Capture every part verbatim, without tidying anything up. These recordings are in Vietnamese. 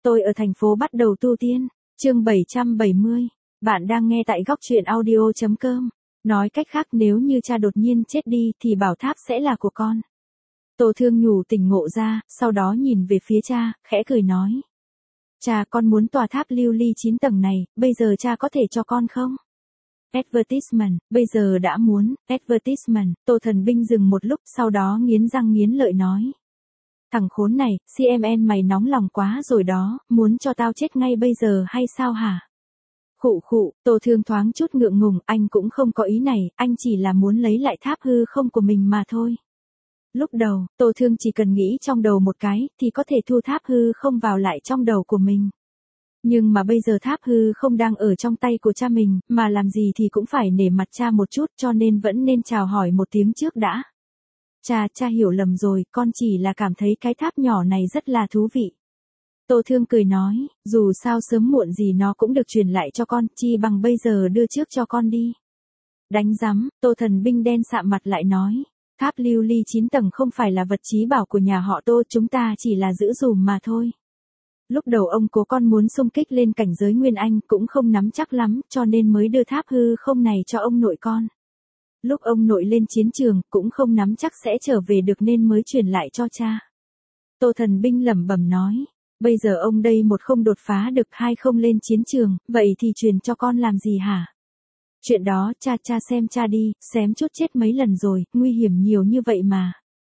Tôi ở thành phố bắt đầu tu tiên. Chương bảy trăm bảy mươi. Bạn đang nghe tại góc truyện audio chấm com. Nói cách khác, nếu như cha đột nhiên chết đi thì bảo tháp sẽ là của con. Tô Thương nhủ tỉnh ngộ ra, sau đó nhìn về phía cha, khẽ cười nói. Cha, con muốn tòa tháp lưu ly chín tầng này, bây giờ cha có thể cho con không? Advertisement, bây giờ đã muốn, advertisement. Tô Thần Binh dừng một lúc, sau đó nghiến răng nghiến lợi nói. Thằng khốn này, xê em en mày nóng lòng quá rồi đó, muốn cho tao chết ngay bây giờ hay sao hả? Khụ khụ, Tô Thương thoáng chút ngượng ngùng, anh cũng không có ý này, anh chỉ là muốn lấy lại tháp hư không của mình mà thôi. Lúc đầu, Tô Thương chỉ cần nghĩ trong đầu một cái, thì có thể thu tháp hư không vào lại trong đầu của mình. Nhưng mà bây giờ tháp hư không đang ở trong tay của cha mình, mà làm gì thì cũng phải nể mặt cha một chút, cho nên vẫn nên chào hỏi một tiếng trước đã. Cha, cha hiểu lầm rồi, con chỉ là cảm thấy cái tháp nhỏ này rất là thú vị. Tô Thương cười nói, dù sao sớm muộn gì nó cũng được truyền lại cho con, chi bằng bây giờ đưa trước cho con đi. Đánh rắm, Tô Thần Binh đen sạm mặt lại nói, tháp lưu ly chín tầng không phải là vật chí bảo của nhà họ Tô, chúng ta chỉ là giữ dùm mà thôi. Lúc đầu ông cố con muốn xung kích lên cảnh giới Nguyên Anh cũng không nắm chắc lắm, cho nên mới đưa tháp hư không này cho ông nội con. Lúc ông nội lên chiến trường cũng không nắm chắc sẽ trở về được nên mới truyền lại cho cha. Tô Thần Binh lẩm bẩm nói, bây giờ ông đây một không đột phá được, hai không lên chiến trường, vậy thì truyền cho con làm gì hả? Chuyện đó, cha cha xem cha đi, xém chút chết mấy lần rồi, nguy hiểm nhiều như vậy mà.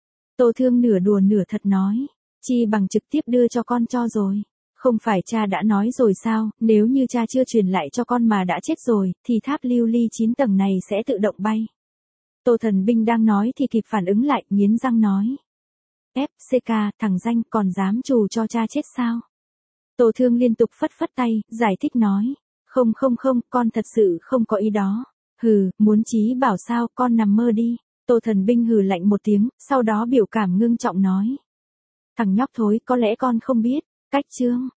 Tô Thương nửa đùa nửa thật nói, chi bằng trực tiếp đưa cho con cho rồi. Không phải cha đã nói rồi sao, nếu như cha chưa truyền lại cho con mà đã chết rồi, thì tháp lưu ly chín tầng này sẽ tự động bay. Tô Thần Binh đang nói thì kịp phản ứng lại, nghiến răng nói. ép xê ca, thằng danh, còn dám trù cho cha chết sao? Tô Thương liên tục phất phất tay, giải thích nói. Không không không, con thật sự không có ý đó. Hừ, muốn chí bảo sao, con nằm mơ đi. Tô Thần Binh hừ lạnh một tiếng, sau đó biểu cảm ngưng trọng nói. Thằng nhóc thối, có lẽ con không biết. Cách chương.